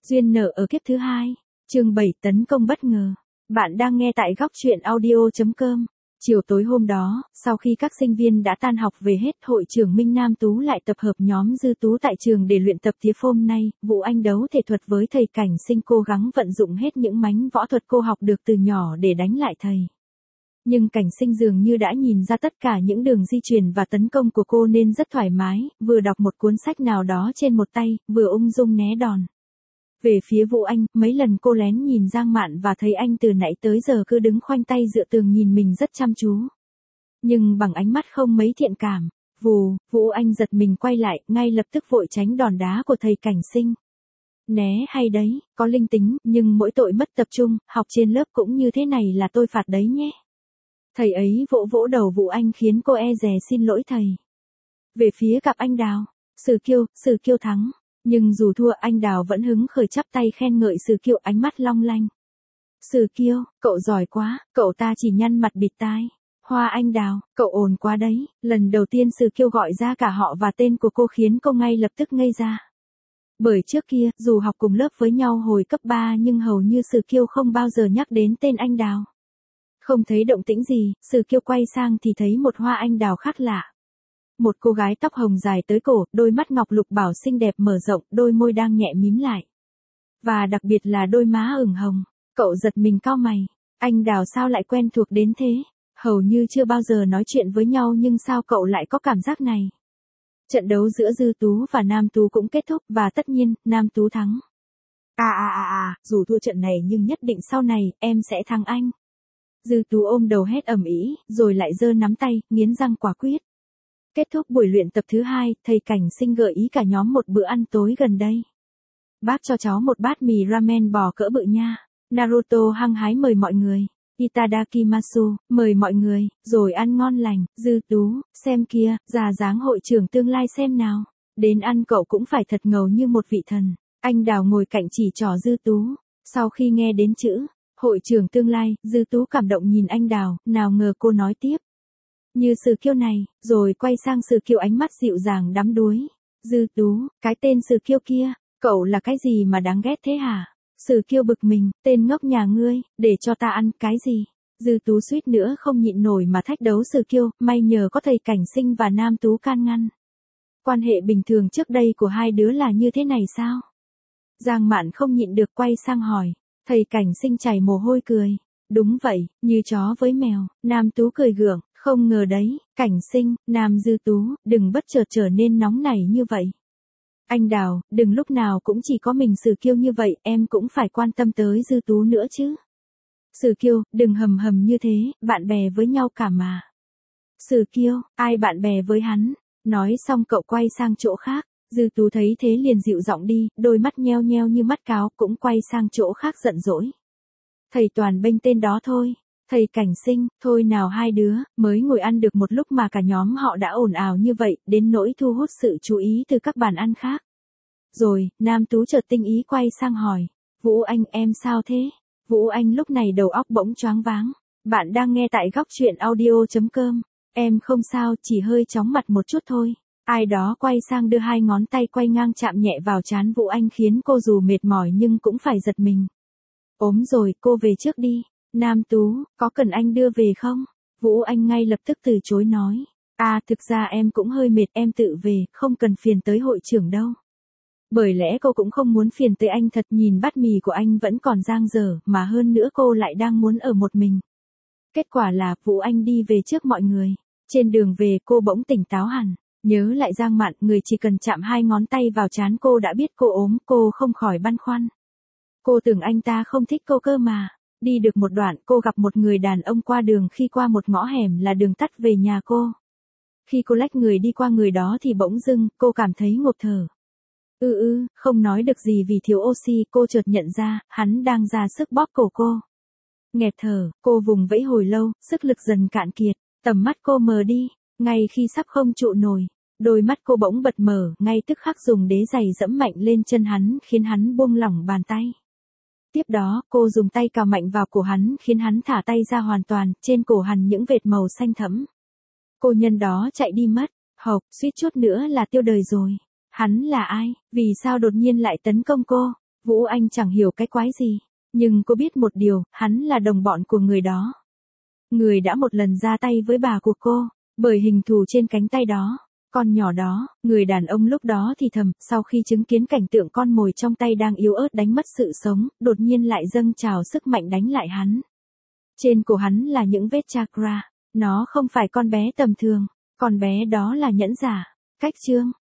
Duyên nợ ở kiếp thứ hai. Chương 7 tấn công bất ngờ. Bạn đang nghe tại góc truyện audio.com. Chiều tối hôm đó, sau khi các sinh viên đã tan học về hết, hội trưởng Minh Nam Tú lại tập hợp nhóm Dư Tú tại trường để luyện tập tiếp. Hôm nay, Vũ Anh đấu thể thuật với thầy Cảnh Sinh, cố gắng vận dụng hết những mánh võ thuật cô học được từ nhỏ để đánh lại thầy. Nhưng Cảnh Sinh dường như đã nhìn ra tất cả những đường di chuyển và tấn công của cô nên rất thoải mái, vừa đọc một cuốn sách nào đó trên một tay, vừa ung dung né đòn. Về phía Vũ Anh, mấy lần cô lén nhìn Giang Mạn và thấy anh từ nãy tới giờ cứ đứng khoanh tay dựa tường nhìn mình rất chăm chú. Nhưng bằng ánh mắt không mấy thiện cảm, Vũ Anh giật mình quay lại, ngay lập tức vội tránh đòn đá của thầy Cảnh Sinh. Né hay đấy, có linh tính, nhưng mỗi tội mất tập trung, học trên lớp cũng như thế này là tôi phạt đấy nhé. Thầy ấy vỗ vỗ đầu Vũ Anh khiến cô e dè xin lỗi thầy. Về phía cặp anh Đào, Sử Kiêu thắng. Nhưng dù thua, anh Đào vẫn hứng khởi chắp tay khen ngợi Sử Kiêu, ánh mắt long lanh. Sử Kiêu, cậu giỏi quá, cậu ta chỉ nhăn mặt bịt tai. Hoa anh Đào, cậu ồn quá đấy. Lần đầu tiên Sử Kiêu gọi ra cả họ và tên của cô khiến cô ngay lập tức ngây ra. Bởi trước kia, dù học cùng lớp với nhau hồi cấp 3 nhưng hầu như Sử Kiêu không bao giờ nhắc đến tên anh Đào. Không thấy động tĩnh gì, Sử Kiêu quay sang thì thấy một Hoa anh Đào khác lạ. Một cô gái tóc hồng dài tới cổ, đôi mắt ngọc lục bảo xinh đẹp mở rộng, đôi môi đang nhẹ mím lại. Và đặc biệt là đôi má ửng hồng. Cậu giật mình cau mày. Anh Đào sao lại quen thuộc đến thế? Hầu như chưa bao giờ nói chuyện với nhau nhưng sao cậu lại có cảm giác này? Trận đấu giữa Dư Tú và Nam Tú cũng kết thúc và tất nhiên, Nam Tú thắng. Dù thua trận này nhưng nhất định sau này, em sẽ thắng anh. Dư Tú ôm đầu hét ầm ĩ, rồi lại giơ nắm tay, nghiến răng quả quyết. Kết thúc buổi luyện tập thứ hai, thầy Cảnh Sinh gợi ý cả nhóm một bữa ăn tối gần đây. Bác cho cháu một bát mì ramen bò cỡ bự nha. Naruto hăng hái mời mọi người. Itadakimasu, mời mọi người, rồi ăn ngon lành. Dư Tú, xem kia, già dáng hội trưởng tương lai xem nào. Đến ăn cậu cũng phải thật ngầu như một vị thần. Anh Đào ngồi cạnh chỉ trỏ Dư Tú. Sau khi nghe đến chữ hội trưởng tương lai, Dư Tú cảm động nhìn anh Đào, nào ngờ cô nói tiếp. Như Sử Kiêu này, rồi quay sang Sử Kiêu, ánh mắt dịu dàng đắm đuối. Dư Tú, cái tên Sử Kiêu kia, cậu là cái gì mà đáng ghét thế hả? Sử Kiêu bực mình, tên ngốc nhà ngươi, để cho ta ăn cái gì? Dư Tú suýt nữa không nhịn nổi mà thách đấu Sử Kiêu, may nhờ có thầy Cảnh Sinh và Nam Tú can ngăn. Quan hệ bình thường trước đây của hai đứa là như thế này sao? Giang Mạn không nhịn được quay sang hỏi. Thầy Cảnh Sinh chảy mồ hôi cười. Đúng vậy, như chó với mèo. Nam Tú cười gượng. Không ngờ đấy, Cảnh Sinh, Nam Dư Tú, đừng bất chợt trở nên nóng nảy như vậy. Anh Đào, đừng lúc nào cũng chỉ có mình Sử Kiêu như vậy, em cũng phải quan tâm tới Dư Tú nữa chứ. Sử Kiêu, đừng hầm hầm như thế, bạn bè với nhau cả mà. Sử Kiêu, ai bạn bè với hắn? Nói xong cậu quay sang chỗ khác. Dư Tú thấy thế liền dịu giọng đi, đôi mắt nheo nheo như mắt cáo, cũng quay sang chỗ khác giận dỗi. Thầy toàn bênh tên đó thôi. Thầy Cảnh Sinh, thôi nào hai đứa, mới ngồi ăn được một lúc mà cả nhóm họ đã ồn ào như vậy, đến nỗi thu hút sự chú ý từ các bàn ăn khác. Rồi, Nam Tú chợt tinh ý quay sang hỏi, Vũ Anh em sao thế? Vũ Anh lúc này đầu óc bỗng choáng váng. Bạn đang nghe tại góc truyện audio.com. Em không sao, chỉ hơi chóng mặt một chút thôi. Ai đó quay sang đưa hai ngón tay quay ngang chạm nhẹ vào trán Vũ Anh khiến cô dù mệt mỏi nhưng cũng phải giật mình. Ốm rồi, cô về trước đi. Nam Tú, có cần anh đưa về không? Vũ Anh ngay lập tức từ chối nói. Thực ra em cũng hơi mệt, em tự về, không cần phiền tới hội trưởng đâu. Bởi lẽ cô cũng không muốn phiền tới anh thật, nhìn bát mì của anh vẫn còn dang dở, mà hơn nữa cô lại đang muốn ở một mình. Kết quả là, Vũ Anh đi về trước mọi người. Trên đường về cô bỗng tỉnh táo hẳn. Nhớ lại Giang Mạn, người chỉ cần chạm hai ngón tay vào trán cô đã biết cô ốm, cô không khỏi băn khoăn. Cô tưởng anh ta không thích cô cơ mà. Đi được một đoạn, cô gặp một người đàn ông qua đường, khi qua một ngõ hẻm là đường tắt về nhà cô. Khi cô lách người đi qua người đó thì bỗng dưng, cô cảm thấy ngộp thở. Không nói được gì vì thiếu oxy, cô chợt nhận ra, hắn đang ra sức bóp cổ cô. Nghẹt thở, cô vùng vẫy hồi lâu, sức lực dần cạn kiệt, tầm mắt cô mờ đi, ngay khi sắp không trụ nổi. Đôi mắt cô bỗng bật mở, ngay tức khắc dùng đế giày dẫm mạnh lên chân hắn, khiến hắn buông lỏng bàn tay. Tiếp đó, cô dùng tay cào mạnh vào cổ hắn, khiến hắn thả tay ra hoàn toàn, trên cổ hắn những vệt màu xanh thẫm. Cô nhân đó chạy đi mất, hộc, suýt chút nữa là tiêu đời rồi. Hắn là ai? Vì sao đột nhiên lại tấn công cô? Vũ Anh chẳng hiểu cái quái gì, nhưng cô biết một điều, hắn là đồng bọn của người đó. Người đã một lần ra tay với bà của cô, bởi hình thù trên cánh tay đó. Con nhỏ đó, người đàn ông lúc đó thì thầm, sau khi chứng kiến cảnh tượng con mồi trong tay đang yếu ớt đánh mất sự sống, đột nhiên lại dâng trào sức mạnh đánh lại hắn. Trên cổ hắn là những vết chakra, nó không phải con bé tầm thường, con bé đó là nhẫn giả. Cách chương